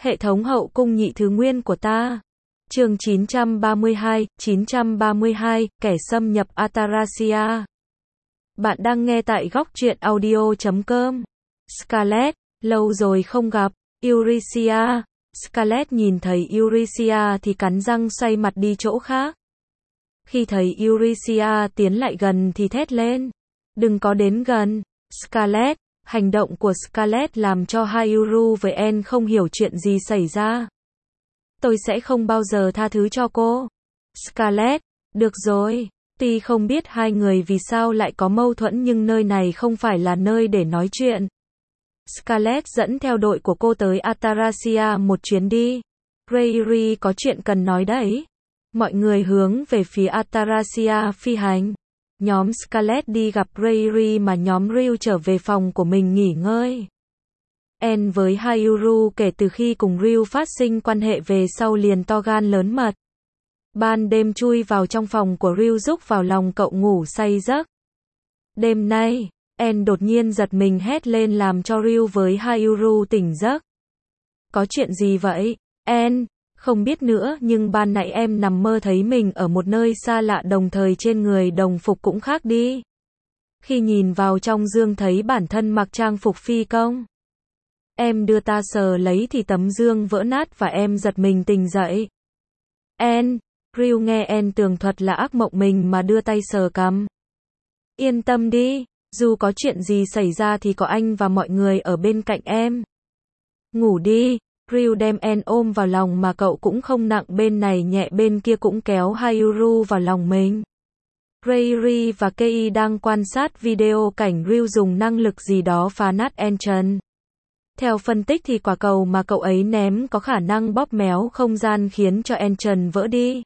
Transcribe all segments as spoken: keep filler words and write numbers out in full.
Hệ thống hậu cung nhị thứ nguyên của ta. Chương chín trăm ba mươi hai, chín trăm ba mươi hai, kẻ xâm nhập Atarasia. Bạn đang nghe tại góc truyện audio chấm com. Scarlett, lâu rồi không gặp. Eurycia. Scarlett nhìn thấy Eurycia thì cắn răng xoay mặt đi chỗ khác. Khi thấy Eurycia tiến lại gần thì thét lên. Đừng có đến gần. Scarlett. Hành động của Scarlett làm cho Haru với Anne không hiểu chuyện gì xảy ra. Tôi sẽ không bao giờ tha thứ cho cô. Scarlett, được rồi. Tuy không biết hai người vì sao lại có mâu thuẫn nhưng nơi này không phải là nơi để nói chuyện. Scarlett dẫn theo đội của cô tới Atarasia một chuyến đi. Rayleigh có chuyện cần nói đấy. Mọi người hướng về phía Atarasia phi hành. Nhóm Scarlett đi gặp Rayleigh mà nhóm Ryu trở về phòng của mình nghỉ ngơi. Anne với Haru kể từ khi cùng Ryu phát sinh quan hệ về sau liền to gan lớn mật. Ban đêm chui vào trong phòng của Ryu rúc vào lòng cậu ngủ say giấc. Đêm nay, Anne đột nhiên giật mình hét lên làm cho Ryu với Haru tỉnh giấc. Có chuyện gì vậy, Anne? Không biết nữa nhưng ban nãy em nằm mơ thấy mình ở một nơi xa lạ đồng thời trên người đồng phục cũng khác đi. Khi nhìn vào trong gương thấy bản thân mặc trang phục phi công. Em đưa ta sờ lấy thì tấm gương vỡ nát và em giật mình tỉnh dậy. Anne, Ryu nghe Anne tường thuật là ác mộng mình mà đưa tay sờ cằm. Yên tâm đi, dù có chuyện gì xảy ra thì có anh và mọi người ở bên cạnh em. Ngủ đi. Ryu đem Anne ôm vào lòng mà cậu cũng không nặng bên này nhẹ bên kia cũng kéo Haru vào lòng mình. Rayleigh và Kei đang quan sát video cảnh Ryu dùng năng lực gì đó phá nát Enchant. Theo phân tích thì quả cầu mà cậu ấy ném có khả năng bóp méo không gian khiến cho Enchant vỡ đi.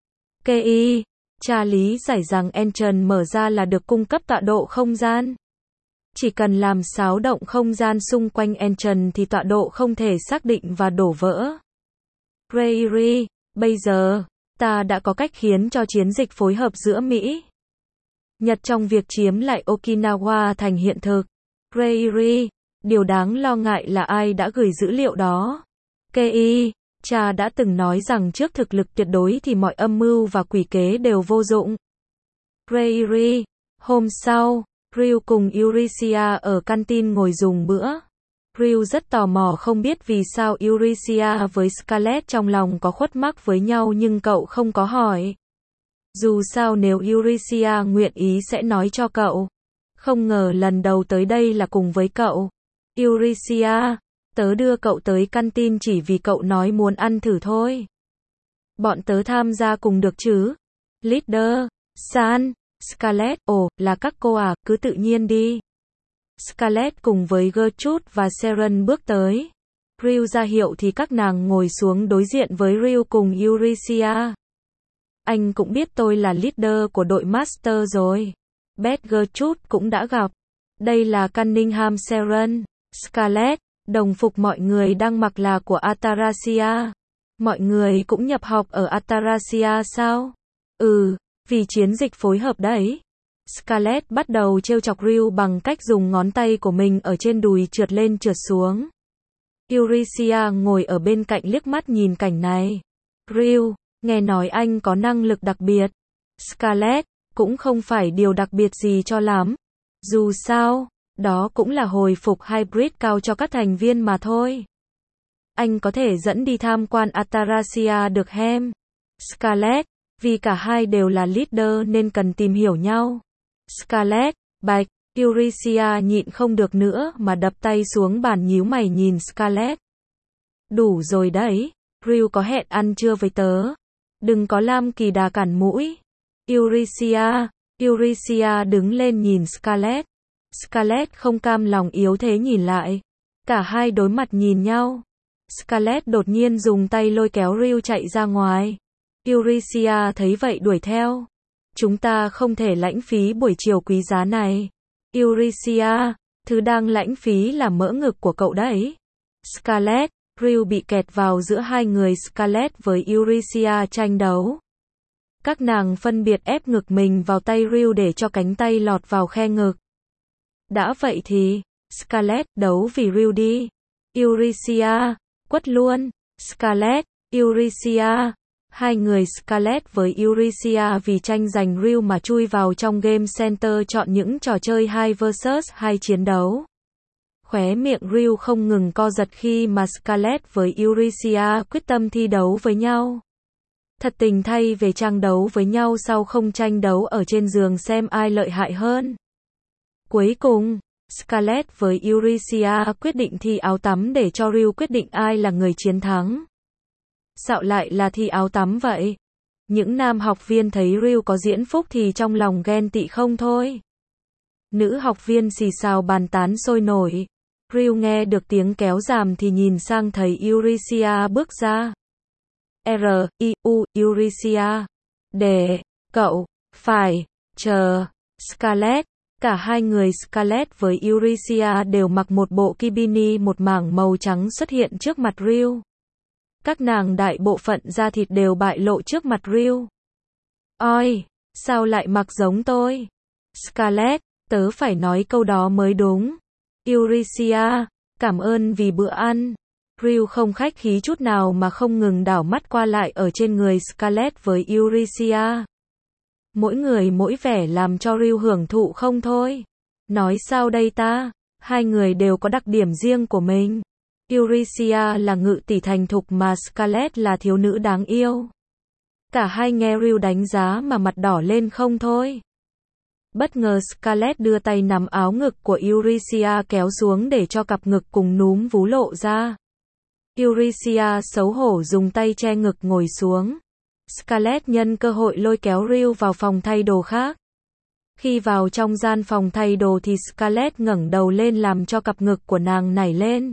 Kei, tra lý giải rằng Enchant mở ra là được cung cấp tọa độ không gian. Chỉ cần làm xáo động không gian xung quanh Enchant thì tọa độ không thể xác định và đổ vỡ. Rayleigh, bây giờ, ta đã có cách khiến cho chiến dịch phối hợp giữa Mỹ, Nhật trong việc chiếm lại Okinawa thành hiện thực. Rayleigh, điều đáng lo ngại là ai đã gửi dữ liệu đó. Kei, cha đã từng nói rằng trước thực lực tuyệt đối thì mọi âm mưu và quỷ kế đều vô dụng. Rayleigh, hôm sau, Ryu cùng Eurycia ở canteen ngồi dùng bữa. Ryu rất tò mò không biết vì sao Eurycia với Scarlett trong lòng có khuất mắc với nhau nhưng cậu không có hỏi. Dù sao nếu Eurycia nguyện ý sẽ nói cho cậu. Không ngờ lần đầu tới đây là cùng với cậu. Eurycia, tớ đưa cậu tới canteen chỉ vì cậu nói muốn ăn thử thôi. Bọn tớ tham gia cùng được chứ? Leader, San. Scarlett, ồ, là các cô à, cứ tự nhiên đi. Scarlett cùng với Gertrude và Sharon bước tới. Ryu ra hiệu thì các nàng ngồi xuống đối diện với Ryu cùng Eurycia. Anh cũng biết tôi là leader của đội Master rồi. Beth Gertrude cũng đã gặp. Đây là Cunningham Sharon. Scarlett, đồng phục mọi người đang mặc là của Atarasia. Mọi người cũng nhập học ở Atarasia sao? Ừ. Vì chiến dịch phối hợp đấy. Scarlett bắt đầu trêu chọc Ryu bằng cách dùng ngón tay của mình ở trên đùi trượt lên trượt xuống. Eurycia ngồi ở bên cạnh liếc mắt nhìn cảnh này. Ryu, nghe nói anh có năng lực đặc biệt. Scarlett, cũng không phải điều đặc biệt gì cho lắm. Dù sao, đó cũng là hồi phục hybrid cao cho các thành viên mà thôi. Anh có thể dẫn đi tham quan Atarasia được hem. Scarlett, vì cả hai đều là leader nên cần tìm hiểu nhau. Scarlett, bạch, Eurycia nhịn không được nữa mà đập tay xuống bàn nhíu mày nhìn Scarlett. Đủ rồi đấy, Ryu có hẹn ăn trưa với tớ. Đừng có Lam Kỳ Đà cản mũi. Eurycia, Eurycia đứng lên nhìn Scarlett. Scarlett không cam lòng yếu thế nhìn lại. Cả hai đối mặt nhìn nhau. Scarlett đột nhiên dùng tay lôi kéo Ryu chạy ra ngoài. Eurycia thấy vậy đuổi theo. Chúng ta không thể lãng phí buổi chiều quý giá này. Eurycia, thứ đang lãng phí là mỡ ngực của cậu đấy. Scarlett, Ryu bị kẹt vào giữa hai người Scarlett với Eurycia tranh đấu. Các nàng phân biệt ép ngực mình vào tay Ryu để cho cánh tay lọt vào khe ngực. Đã vậy thì, Scarlett đấu vì Ryu đi. Eurycia, Quất luôn. Scarlett, Eurythia. Hai người Scarlett với Eurythia vì tranh giành reel mà chui vào trong Game Center chọn những trò chơi hai versus hai chiến đấu. Khóe miệng reel không ngừng co giật khi mà Scarlett với Eurythia quyết tâm thi đấu với nhau. Thật tình thay về trang đấu với nhau sau không tranh đấu ở trên giường xem ai lợi hại hơn. Cuối cùng, Scarlett với Eurythia quyết định thi áo tắm để cho reel quyết định ai là người chiến thắng. Sao lại là thi áo tắm vậy? Những nam học viên thấy reel có diễn phúc thì trong lòng ghen tị không thôi. Nữ học viên xì xào bàn tán sôi nổi. Reel nghe được tiếng kéo giảm thì nhìn sang thấy Eurythia bước ra. R, I, U, Eurythia. Để, cậu, phải, chờ, Scarlett. Cả hai người Scarlett với Eurythia đều mặc một bộ kibini một mảng màu trắng xuất hiện trước mặt reel. Các nàng đại bộ phận da thịt đều bại lộ trước mặt reel. Ôi, sao lại mặc giống tôi? Scarlett, tớ phải nói câu đó mới đúng. Eurythia, cảm ơn vì bữa ăn. Reel không khách khí chút nào mà không ngừng đảo mắt qua lại ở trên người Scarlett với Eurythia. Mỗi người mỗi vẻ làm cho reel hưởng thụ không thôi. Nói sao đây ta? Hai người đều có đặc điểm riêng của mình. Eurythia là ngự tỷ thành thục mà Scarlett là thiếu nữ đáng yêu. Cả hai nghe reel đánh giá mà mặt đỏ lên không thôi. Bất ngờ Scarlett đưa tay nắm áo ngực của Eurythia kéo xuống để cho cặp ngực cùng núm vú lộ ra. Eurythia xấu hổ dùng tay che ngực ngồi xuống. Scarlett nhân cơ hội lôi kéo reel vào phòng thay đồ khác. Khi vào trong gian phòng thay đồ thì Scarlett ngẩng đầu lên làm cho cặp ngực của nàng nảy lên.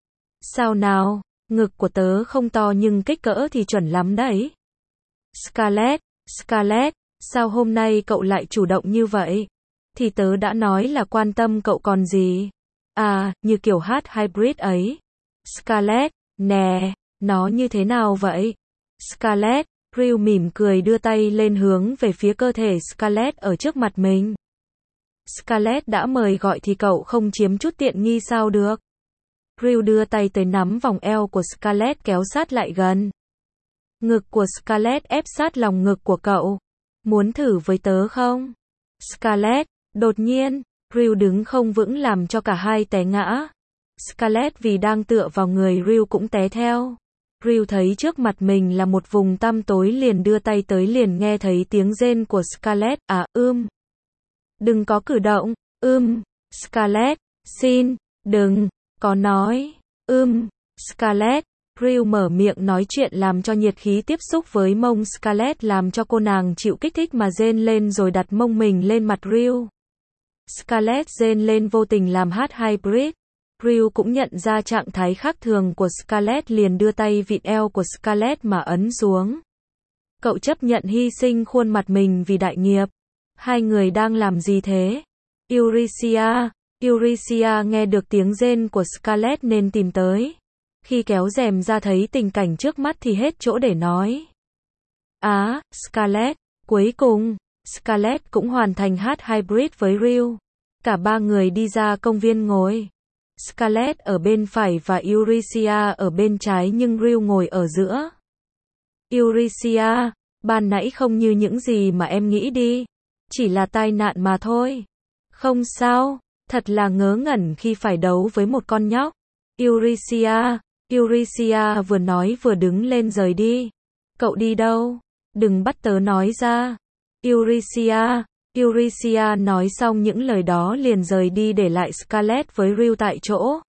Sao nào, ngực của tớ không to nhưng kích cỡ thì chuẩn lắm đấy. Scarlett, Scarlett, sao hôm nay cậu lại chủ động như vậy? Thì tớ đã nói là quan tâm cậu còn gì. À, như kiểu hát hybrid ấy. Scarlett, nè, nó như thế nào vậy? Scarlett, reel mỉm cười đưa tay lên hướng về phía cơ thể Scarlett ở trước mặt mình. Scarlett đã mời gọi thì cậu không chiếm chút tiện nghi sao được. Reel đưa tay tới nắm vòng eo của Scarlett kéo sát lại gần. Ngực của Scarlett ép sát lòng ngực của cậu. Muốn thử với tớ không? Scarlett, đột nhiên, reel đứng không vững làm cho cả hai té ngã. Scarlett vì đang tựa vào người reel cũng té theo. Reel thấy trước mặt mình là một vùng tăm tối liền đưa tay tới liền nghe thấy tiếng rên của Scarlett, à, ưm. Đừng có cử động, ưm. Scarlett, xin, đừng, có nói, ưm. Scarlett, reel mở miệng nói chuyện làm cho nhiệt khí tiếp xúc với mông Scarlett làm cho cô nàng chịu kích thích mà rên lên rồi đặt mông mình lên mặt reel. Scarlett rên lên vô tình làm hát hybrid. Reel cũng nhận ra trạng thái khác thường của Scarlett liền đưa tay vịn eo của Scarlett mà ấn xuống. Cậu chấp nhận hy sinh khuôn mặt mình vì đại nghiệp. Hai người đang làm gì thế? Eurythia, Eurythia nghe được tiếng rên của Scarlett nên tìm tới. Khi kéo rèm ra thấy tình cảnh trước mắt thì hết chỗ để nói. Á, à, Scarlett, cuối cùng, Scarlett cũng hoàn thành hát hybrid với reel. Cả ba người đi ra công viên ngồi. Scarlett ở bên phải và Eurythia ở bên trái nhưng reel ngồi ở giữa. Eurythia, ban nãy không như những gì mà em nghĩ đi. Chỉ là tai nạn mà thôi. Không sao, thật là ngớ ngẩn khi phải đấu với một con nhóc. Eurythia, Eurythia vừa nói vừa đứng lên rời đi. Cậu đi đâu? Đừng bắt tớ nói ra. Eurythia, Eurythia nói xong những lời đó liền rời đi để lại Scarlett với reel tại chỗ.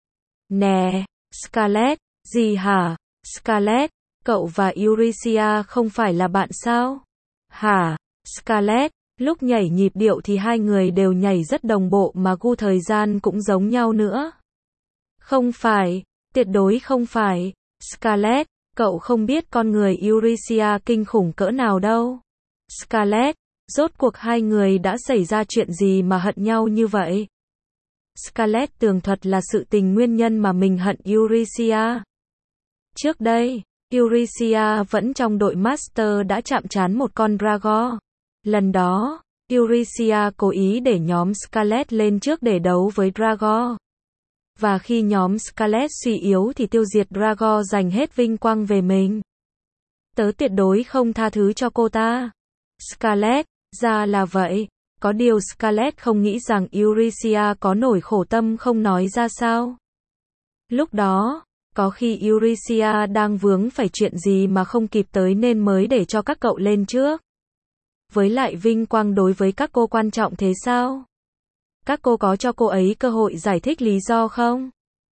Nè, Scarlett, gì hả? Scarlett, cậu và Eurythia không phải là bạn sao? Hả? Scarlett, lúc nhảy nhịp điệu thì hai người đều nhảy rất đồng bộ mà gu thời gian cũng giống nhau nữa. Không phải, tuyệt đối không phải. Scarlett, cậu không biết con người Eurythia kinh khủng cỡ nào đâu. Scarlett, rốt cuộc hai người đã xảy ra chuyện gì mà hận nhau như vậy? Scarlett tường thuật là sự tình nguyên nhân mà mình hận Eurythia. Trước đây, Eurythia vẫn trong đội Master đã chạm trán một con Drago. Lần đó, Eurythia cố ý để nhóm Scarlett lên trước để đấu với Drago. Và khi nhóm Scarlet suy yếu thì tiêu diệt Drago giành hết vinh quang về mình. Tớ tuyệt đối không tha thứ cho cô ta. Scarlet, ra là vậy. Có điều Scarlet không nghĩ rằng Eurycia có nổi khổ tâm không nói ra sao. Lúc đó, có khi Eurycia đang vướng phải chuyện gì mà không kịp tới nên mới để cho các cậu lên trước. Với lại vinh quang đối với các cô quan trọng thế sao? Các cô có cho cô ấy cơ hội giải thích lý do không?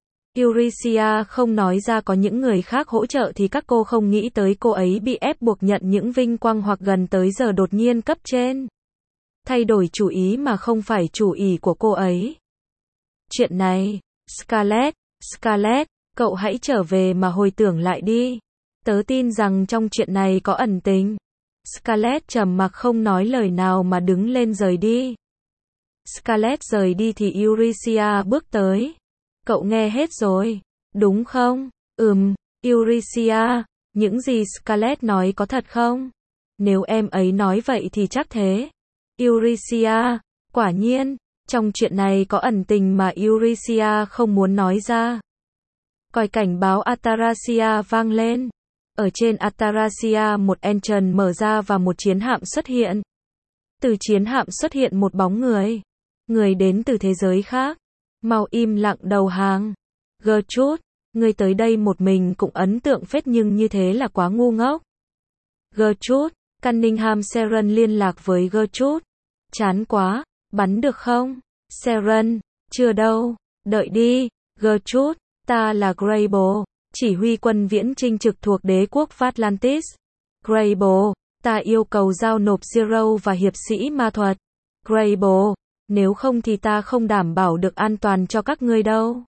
Eurycia không nói ra có những người khác hỗ trợ thì các cô không nghĩ tới cô ấy bị ép buộc nhận những vinh quang hoặc gần tới giờ đột nhiên cấp trên thay đổi chủ ý mà không phải chủ ý của cô ấy. Chuyện này, Scarlet, Scarlet, cậu hãy trở về mà hồi tưởng lại đi. Tớ tin rằng trong chuyện này có ẩn tình. Scarlet trầm mặc không nói lời nào mà đứng lên rời đi. Scarlet rời đi thì Eurycia bước tới. Cậu nghe hết rồi, đúng không? Ừm, Eurycia, những gì Scarlet nói có thật không? Nếu em ấy nói vậy thì chắc thế. Eurycia, quả nhiên, trong chuyện này có ẩn tình mà Eurycia không muốn nói ra. Còi cảnh báo Atarasia vang lên. Ở trên Atarasia một engine mở ra và một chiến hạm xuất hiện. Từ chiến hạm xuất hiện một bóng người. Người đến từ thế giới khác. Mau im lặng đầu hàng. Gertrude, người tới đây một mình cũng ấn tượng phết nhưng như thế là quá ngu ngốc. Gertrude, Cunningham Seren liên lạc với Gertrude. Chán quá, bắn được không? Seren, chưa đâu, đợi đi. Gertrude, ta là Grable, chỉ huy quân viễn chinh trực thuộc đế quốc Atlantis. Grable, ta yêu cầu giao nộp Zero và hiệp sĩ ma thuật. Grable, nếu không thì ta không đảm bảo được an toàn cho các ngươi đâu.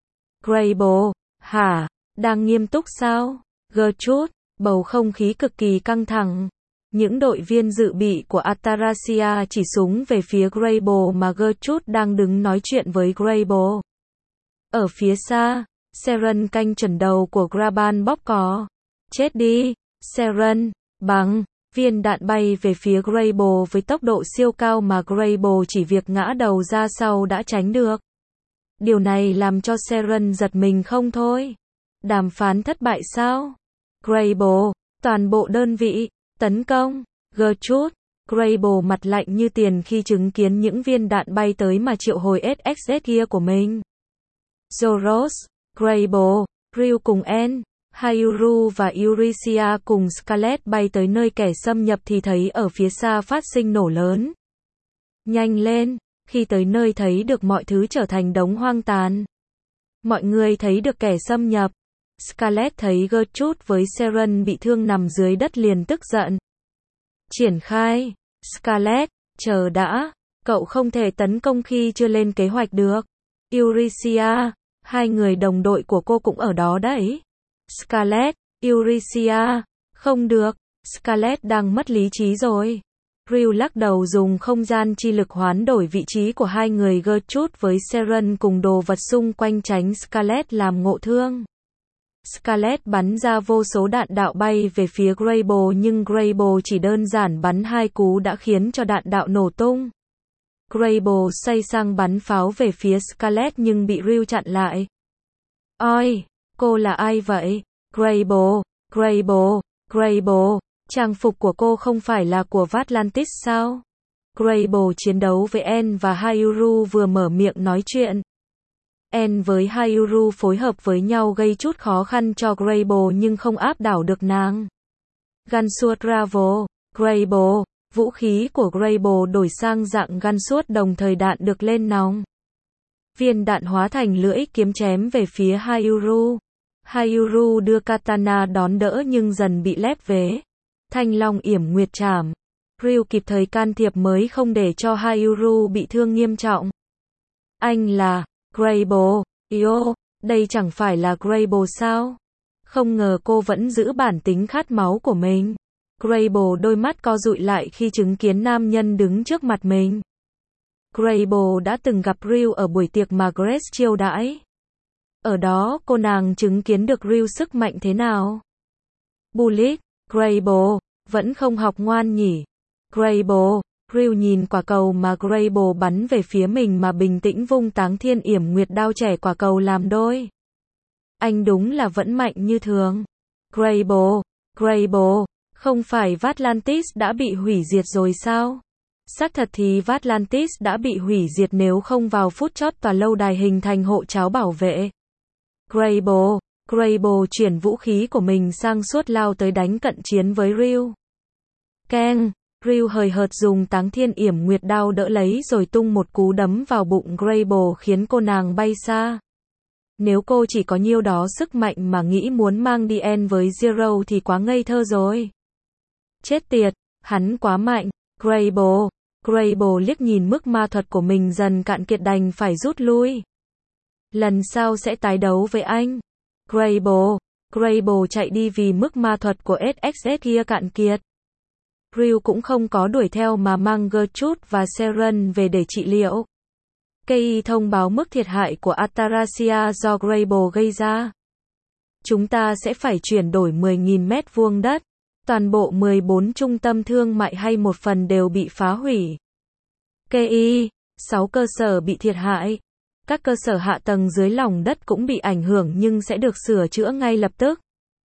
Grable, hả, đang nghiêm túc sao? Gertrude, bầu không khí cực kỳ căng thẳng. Những đội viên dự bị của Atarasia chỉ súng về phía Grable mà Gertrude đang đứng nói chuyện với Grable. Ở phía xa, Seren canh chuẩn đầu của Graban bóp cò. Chết đi, Seren, bằng, viên đạn bay về phía Grable với tốc độ siêu cao mà Grable chỉ việc ngã đầu ra sau đã tránh được. Điều này làm cho Seren giật mình không thôi. Đàm phán thất bại sao? Grable, toàn bộ đơn vị, tấn công. Gertrude, Grable mặt lạnh như tiền khi chứng kiến những viên đạn bay tới mà triệu hồi ét ích ét kia của mình. Zoros, Grable, Ryu cùng En, Hayuru và Eurycia cùng Scarlet bay tới nơi kẻ xâm nhập thì thấy ở phía xa phát sinh nổ lớn. Nhanh lên, khi tới nơi thấy được mọi thứ trở thành đống hoang tàn. Mọi người thấy được kẻ xâm nhập. Scarlet thấy Gertrude với Seren bị thương nằm dưới đất liền tức giận. Triển khai. Scarlet, chờ đã, cậu không thể tấn công khi chưa lên kế hoạch được. Eurycia, hai người đồng đội của cô cũng ở đó đấy. Scarlet, Eurycia, không được, Scarlet đang mất lý trí rồi. Ryu lắc đầu dùng không gian chi lực hoán đổi vị trí của hai người Gertrude với Seren cùng đồ vật xung quanh tránh Scarlet làm ngộ thương. Scarlet bắn ra vô số đạn đạo bay về phía Grable nhưng Grable chỉ đơn giản bắn hai cú đã khiến cho đạn đạo nổ tung. Grable xoay sang bắn pháo về phía Scarlet nhưng bị Ryu chặn lại. Ôi, cô là ai vậy? Grable, Grable, Grable, trang phục của cô không phải là của Atlantis sao? Grable chiến đấu với En và Hayuru vừa mở miệng nói chuyện. En với Hayuru phối hợp với nhau gây chút khó khăn cho Grable nhưng không áp đảo được nàng. Gunshot Bravo, Grable, vũ khí của Grable đổi sang dạng gunshot đồng thời đạn được lên nòng. Viên đạn hóa thành lưỡi kiếm chém về phía Hayuru. Hayuru đưa katana đón đỡ nhưng dần bị lép vế. Thanh long yểm nguyệt trảm. Ryu kịp thời can thiệp mới không để cho Hayuru bị thương nghiêm trọng. Anh là Grable, yo, đây chẳng phải là Grable sao? Không ngờ cô vẫn giữ bản tính khát máu của mình. Grable đôi mắt co dụi lại khi chứng kiến nam nhân đứng trước mặt mình. Grable đã từng gặp Ryu ở buổi tiệc mà Grace chiêu đãi. Ở đó cô nàng chứng kiến được Ryu sức mạnh thế nào. Bullet, Grable, vẫn không học ngoan nhỉ. Grable, Ryu nhìn quả cầu mà Grable bắn về phía mình mà bình tĩnh vung Táng Thiên Yểm Nguyệt đao chẻ quả cầu làm đôi. Anh đúng là vẫn mạnh như thường. Grable, Grable, không phải Vatlantis đã bị hủy diệt rồi sao? Xác thật thì Vatlantis đã bị hủy diệt nếu không vào phút chót tòa lâu đài hình thành hộ tráo bảo vệ. Grable, Grable chuyển vũ khí của mình sang suốt lao tới đánh cận chiến với Ryu. Keng, Ryu hời hợt dùng Táng Thiên Yểm Nguyệt đao đỡ lấy rồi tung một cú đấm vào bụng Grable khiến cô nàng bay xa. Nếu cô chỉ có nhiêu đó sức mạnh mà nghĩ muốn mang đi end với Zero thì quá ngây thơ rồi. Chết tiệt, hắn quá mạnh. Grable, Grable liếc nhìn mức ma thuật của mình dần cạn kiệt đành phải rút lui. Lần sau sẽ tái đấu với anh. Grable, Grable chạy đi vì mức ma thuật của ét ích ét kia cạn kiệt. Ryu cũng không có đuổi theo mà mang Gertrude và Seren về để trị liệu. Kei thông báo mức thiệt hại của Atarasia do Grable gây ra. Chúng ta sẽ phải chuyển đổi mười nghìn mét vuông đất. Toàn bộ mười bốn trung tâm thương mại hay một phần đều bị phá hủy. Kei, sáu cơ sở bị thiệt hại. Các cơ sở hạ tầng dưới lòng đất cũng bị ảnh hưởng nhưng sẽ được sửa chữa ngay lập tức.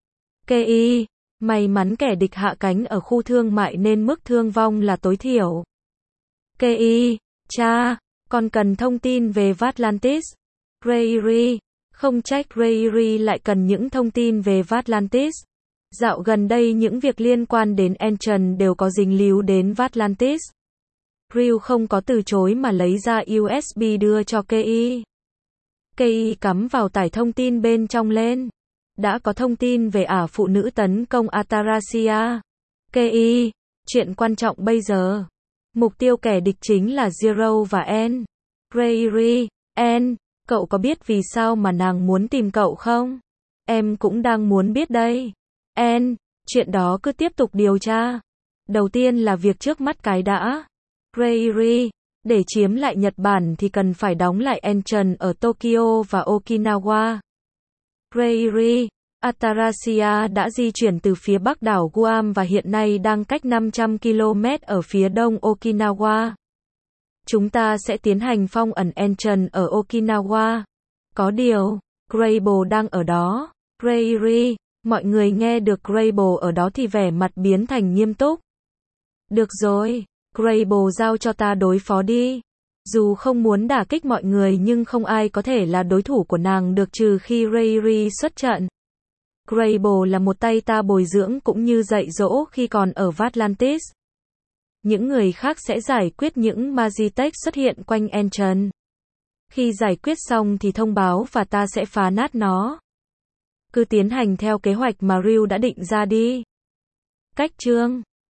Kei, may mắn kẻ địch hạ cánh ở khu thương mại nên mức thương vong là tối thiểu. Kei, cha, con cần thông tin về Vatlantis. Rayri, không trách Rayri lại cần những thông tin về Vatlantis. Dạo gần đây những việc liên quan đến Enchant đều có dính líu đến Vatlantis. Ryu không có từ chối mà lấy ra u ét bê đưa cho Kei. Kei cắm vào tải thông tin bên trong lên. Đã có thông tin về ả phụ nữ tấn công Atarasia. Kei, chuyện quan trọng bây giờ. Mục tiêu kẻ địch chính là Zero và En. Rayri, En, cậu có biết vì sao mà nàng muốn tìm cậu không? Em cũng đang muốn biết đây. En, chuyện đó cứ tiếp tục điều tra. Đầu tiên là việc trước mắt cái đã. Rayri, để chiếm lại Nhật Bản thì cần phải đóng lại Enchant ở Tokyo và Okinawa. Rayri, Atarasia đã di chuyển từ phía bắc đảo Guam và hiện nay đang cách năm trăm ki lô mét ở phía đông Okinawa. Chúng ta sẽ tiến hành phong ẩn Enchant ở Okinawa. Có điều, Grable đang ở đó. Rayri, mọi người nghe được Grable ở đó thì vẻ mặt biến thành nghiêm túc. Được rồi, Grable giao cho ta đối phó đi. Dù không muốn đả kích mọi người nhưng không ai có thể là đối thủ của nàng được trừ khi Rayri xuất trận. Grable là một tay ta bồi dưỡng cũng như dạy dỗ khi còn ở Vatlantis. Những người khác sẽ giải quyết những Magitech xuất hiện quanh Enchant. Khi giải quyết xong thì thông báo và ta sẽ phá nát nó. Cứ tiến hành theo kế hoạch mà Ryu đã định ra đi. Cách chương